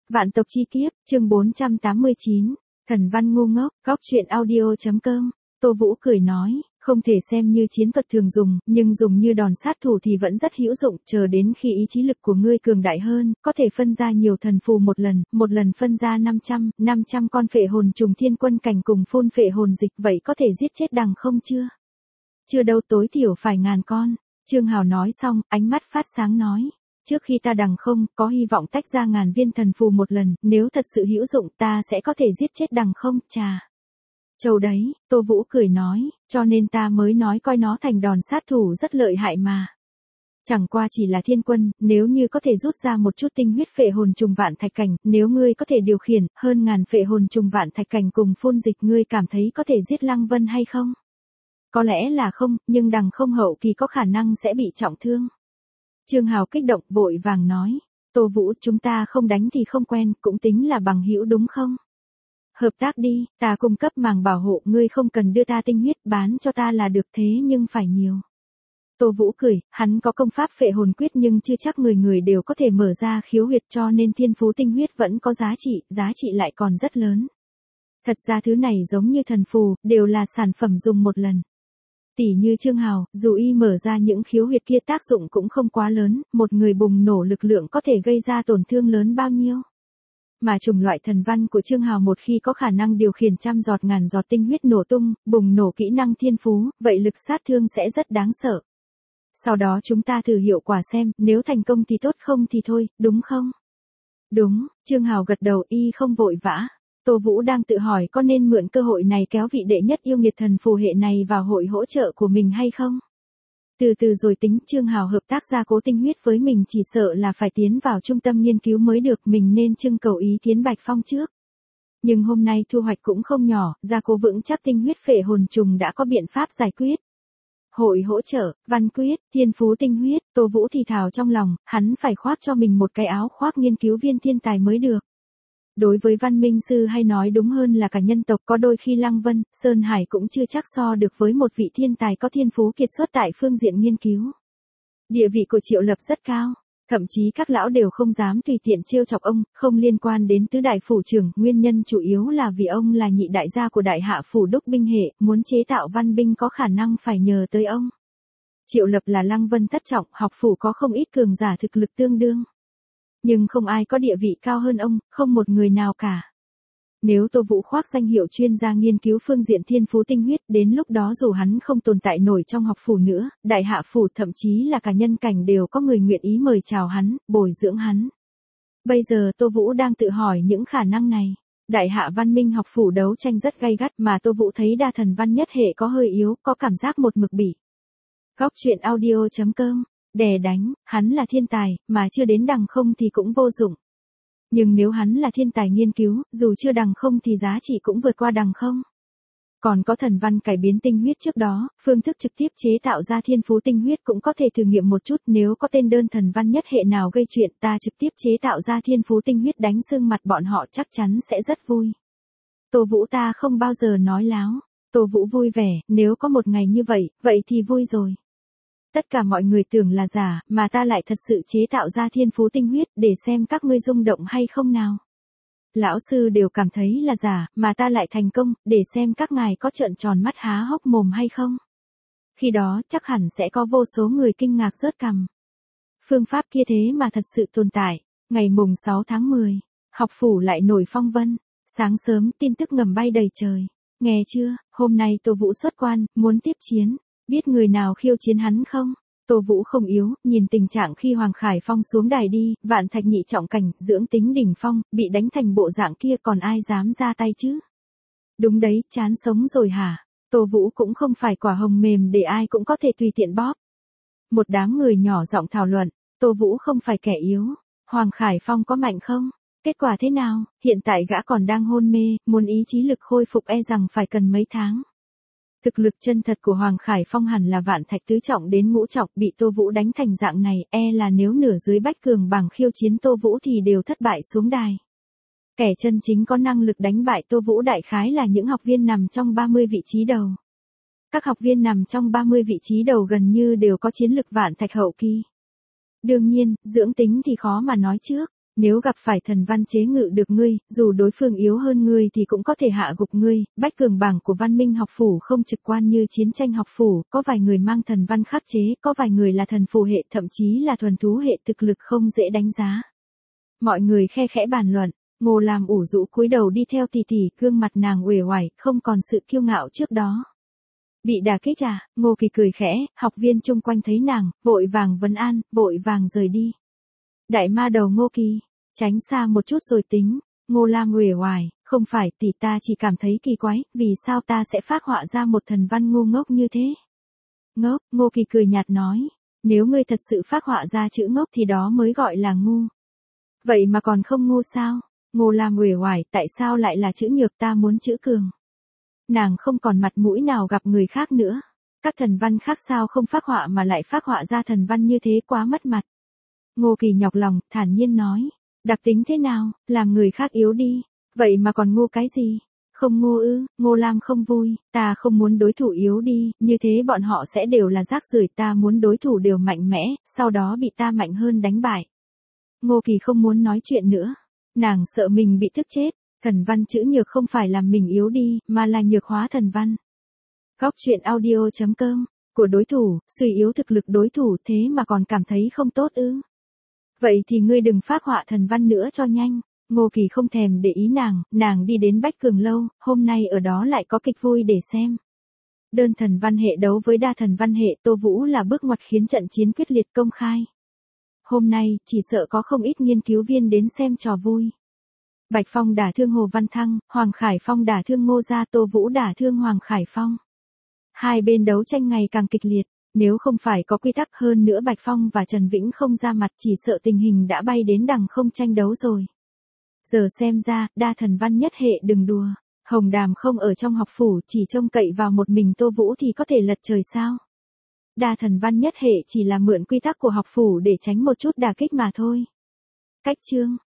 Vạn tộc chi kiếp, chương 489, thần văn ngu ngốc, góc truyện audio.com, Tô Vũ cười nói, không thể xem như chiến thuật thường dùng, nhưng dùng như đòn sát thủ thì vẫn rất hữu dụng, chờ đến khi ý chí lực của ngươi cường đại hơn, có thể phân ra nhiều thần phù một lần phân ra 500 con phệ hồn trùng thiên quân cảnh cùng phun phệ hồn dịch, vậy có thể giết chết đằng không chưa? Chưa đâu, tối thiểu phải 1000 con. Trương Hào nói xong, ánh mắt phát sáng nói. Trước khi ta đằng không, có hy vọng tách ra 1000 viên thần phù một lần, nếu thật sự hữu dụng ta sẽ có thể giết chết đằng không, chà. Châu đấy, Tô Vũ cười nói, cho nên ta mới nói coi nó thành đòn sát thủ rất lợi hại mà. Chẳng qua chỉ là thiên quân, nếu như có thể rút ra một chút tinh huyết phệ hồn trùng vạn thạch cảnh, nếu ngươi có thể điều khiển, hơn 1000 phệ hồn trùng vạn thạch cảnh cùng phun dịch, ngươi cảm thấy có thể giết Lăng Vân hay không? Có lẽ là không, nhưng đằng không hậu kỳ có khả năng sẽ bị trọng thương. Trương Hào kích động vội vàng nói, Tô Vũ, chúng ta không đánh thì không quen, cũng tính là bằng hữu đúng không? Hợp tác đi, ta cung cấp màng bảo hộ, ngươi không cần đưa ta tinh huyết, bán cho ta là được, thế nhưng phải nhiều. Tô Vũ cười, hắn có công pháp phệ hồn quyết nhưng chưa chắc người đều có thể mở ra khiếu huyệt, cho nên thiên phú tinh huyết vẫn có giá trị lại còn rất lớn. Thật ra thứ này giống như thần phù, đều là sản phẩm dùng một lần. Tỷ như Trương Hào, dù y mở ra những khiếu huyệt kia tác dụng cũng không quá lớn, một người bùng nổ lực lượng có thể gây ra tổn thương lớn bao nhiêu. Mà chủng loại thần văn của Trương Hào một khi có khả năng điều khiển trăm giọt ngàn giọt tinh huyết nổ tung, bùng nổ kỹ năng thiên phú, vậy lực sát thương sẽ rất đáng sợ. Sau đó chúng ta thử hiệu quả xem, nếu thành công thì tốt, không thì thôi, đúng không? Đúng, Trương Hào gật đầu, y không vội vã. Tô Vũ đang tự hỏi có nên mượn cơ hội này kéo vị đệ nhất yêu nghiệt thần phù hệ này vào hội hỗ trợ của mình hay không? Từ từ rồi tính, Trương Hào hợp tác gia cố tinh huyết với mình chỉ sợ là phải tiến vào trung tâm nghiên cứu mới được, mình nên trưng cầu ý kiến Bạch Phong trước. Nhưng hôm nay thu hoạch cũng không nhỏ, gia cố vững chắc tinh huyết phệ hồn trùng đã có biện pháp giải quyết. Hội hỗ trợ, văn quyết, thiên phú tinh huyết, Tô Vũ thì thào trong lòng, hắn phải khoác cho mình một cái áo khoác nghiên cứu viên thiên tài mới được. Đối với văn minh sư hay nói đúng hơn là cả nhân tộc, có đôi khi Lăng Vân, Sơn Hải cũng chưa chắc so được với một vị thiên tài có thiên phú kiệt xuất tại phương diện nghiên cứu. Địa vị của Triệu Lập rất cao, thậm chí các lão đều không dám tùy tiện trêu chọc ông, không liên quan đến tứ đại phủ trưởng, nguyên nhân chủ yếu là vì ông là nhị đại gia của đại hạ phủ đúc binh hệ, muốn chế tạo văn binh có khả năng phải nhờ tới ông. Triệu Lập là Lăng Vân thất trọng, học phủ có không ít cường giả thực lực tương đương. Nhưng không ai có địa vị cao hơn ông, không một người nào cả. Nếu Tô Vũ khoác danh hiệu chuyên gia nghiên cứu phương diện thiên phú tinh huyết, đến lúc đó dù hắn không tồn tại nổi trong học phủ nữa, đại hạ phủ thậm chí là cả nhân cảnh đều có người nguyện ý mời chào hắn, bồi dưỡng hắn. Bây giờ Tô Vũ đang tự hỏi những khả năng này. Đại hạ văn minh học phủ đấu tranh rất gay gắt mà Tô Vũ thấy đa thần văn nhất hệ có hơi yếu, có cảm giác một mực bị. Góc truyện audio.com, đè đánh, hắn là thiên tài, mà chưa đến đằng không thì cũng vô dụng. Nhưng nếu hắn là thiên tài nghiên cứu, dù chưa đằng không thì giá trị cũng vượt qua đằng không. Còn có thần văn cải biến tinh huyết trước đó, phương thức trực tiếp chế tạo ra thiên phú tinh huyết cũng có thể thử nghiệm một chút, nếu có tên đơn thần văn nhất hệ nào gây chuyện ta trực tiếp chế tạo ra thiên phú tinh huyết đánh sưng mặt bọn họ chắc chắn sẽ rất vui. Tô Vũ ta không bao giờ nói láo, Tô Vũ vui vẻ, nếu có một ngày như vậy thì vui rồi. Tất cả mọi người tưởng là giả, mà ta lại thật sự chế tạo ra thiên phú tinh huyết để xem các ngươi rung động hay không nào. Lão sư đều cảm thấy là giả, mà ta lại thành công, để xem các ngài có trợn tròn mắt há hốc mồm hay không. Khi đó chắc hẳn sẽ có vô số người kinh ngạc rớt cằm. Phương pháp kia thế mà thật sự tồn tại. Ngày mùng 6 tháng 10, học phủ lại nổi phong vân. Sáng sớm tin tức ngầm bay đầy trời. Nghe chưa, hôm nay Tô Vũ xuất quan, muốn tiếp chiến. Biết người nào khiêu chiến hắn không? Tô Vũ không yếu, nhìn tình trạng khi Hoàng Khải Phong xuống đài đi, vạn thạch nhị trọng cảnh, dưỡng tính đỉnh phong, bị đánh thành bộ dạng kia còn ai dám ra tay chứ? Đúng đấy, chán sống rồi hả? Tô Vũ cũng không phải quả hồng mềm để ai cũng có thể tùy tiện bóp. Một đám người nhỏ giọng thảo luận, Tô Vũ không phải kẻ yếu, Hoàng Khải Phong có mạnh không? Kết quả thế nào? Hiện tại gã còn đang hôn mê, muốn ý chí lực khôi phục e rằng phải cần mấy tháng. Thực lực chân thật của Hoàng Khải Phong hẳn là vạn thạch tứ trọng đến ngũ trọng, bị Tô Vũ đánh thành dạng này, e là nếu nửa dưới bách cường bảng khiêu chiến Tô Vũ thì đều thất bại xuống đài. Kẻ chân chính có năng lực đánh bại Tô Vũ đại khái là những học viên nằm trong 30 vị trí đầu. Các học viên nằm trong 30 vị trí đầu gần như đều có chiến lực vạn thạch hậu kỳ. Đương nhiên, dưỡng tính thì khó mà nói trước. Nếu gặp phải thần văn chế ngự được ngươi, dù đối phương yếu hơn ngươi thì cũng có thể hạ gục ngươi. Bách cường bảng của văn minh học phủ không trực quan như chiến tranh học phủ, có vài người mang thần văn khắc chế, có vài người là thần phù hệ, thậm chí là thuần thú hệ, thực lực không dễ đánh giá. Mọi người khe khẽ bàn luận, Ngô Lam ủ rũ cúi đầu đi theo tỷ tỷ, gương mặt nàng uể oải, không còn sự kiêu ngạo trước đó. Bị đả kích à? Ngô Kỳ cười khẽ, học viên chung quanh thấy nàng, vội vàng vấn an, vội vàng rời đi. Đại ma đầu Ngô Kỳ, tránh xa một chút rồi tính. Ngô Lam uể oải, không phải, tỷ, ta chỉ cảm thấy kỳ quái, vì sao ta sẽ phác họa ra một thần văn ngu ngốc như thế? Ngốc, Ngô Kỳ cười nhạt nói, nếu ngươi thật sự phác họa ra chữ ngốc thì đó mới gọi là ngu. Vậy mà còn không ngu sao? Ngô Lam uể oải, tại sao lại là chữ nhược, ta muốn chữ cường. Nàng không còn mặt mũi nào gặp người khác nữa. Các thần văn khác sao không phác họa mà lại phác họa ra thần văn như thế, quá mất mặt. Ngô Kỳ nhọc lòng, thản nhiên nói, đặc tính thế nào, làm người khác yếu đi, vậy mà còn ngu cái gì? Không ngu ư? Ngô Lam không vui, ta không muốn đối thủ yếu đi, như thế bọn họ sẽ đều là rác rưởi, ta muốn đối thủ đều mạnh mẽ, sau đó bị ta mạnh hơn đánh bại. Ngô Kỳ không muốn nói chuyện nữa, nàng sợ mình bị tức chết. Thần văn chữ nhược không phải làm mình yếu đi, mà là nhược hóa thần văn. Góc truyện audio.com, của đối thủ, suy yếu thực lực đối thủ, thế mà còn cảm thấy không tốt ư? Vậy thì ngươi đừng phác họa thần văn nữa cho nhanh. Ngô Kỳ không thèm để ý nàng đi đến Bách Cường lâu, hôm nay ở đó lại có kịch vui để xem. Đơn thần văn hệ đấu với đa thần văn hệ, Tô Vũ là bước ngoặt khiến trận chiến quyết liệt công khai. Hôm nay, chỉ sợ có không ít nghiên cứu viên đến xem trò vui. Bạch Phong đả thương Hồ Văn Thăng, Hoàng Khải Phong đả thương Ngô Gia, Tô Vũ đả thương Hoàng Khải Phong. Hai bên đấu tranh ngày càng kịch liệt, nếu không phải có quy tắc, hơn nữa Bạch Phong và Trần Vĩnh không ra mặt, chỉ sợ tình hình đã bay đến đằng không tranh đấu rồi. Giờ xem ra, đa thần văn nhất hệ đừng đùa. Hồng Đàm không ở trong học phủ, chỉ trông cậy vào một mình Tô Vũ thì có thể lật trời sao? Đa thần văn nhất hệ chỉ là mượn quy tắc của học phủ để tránh một chút đả kích mà thôi. Cách chương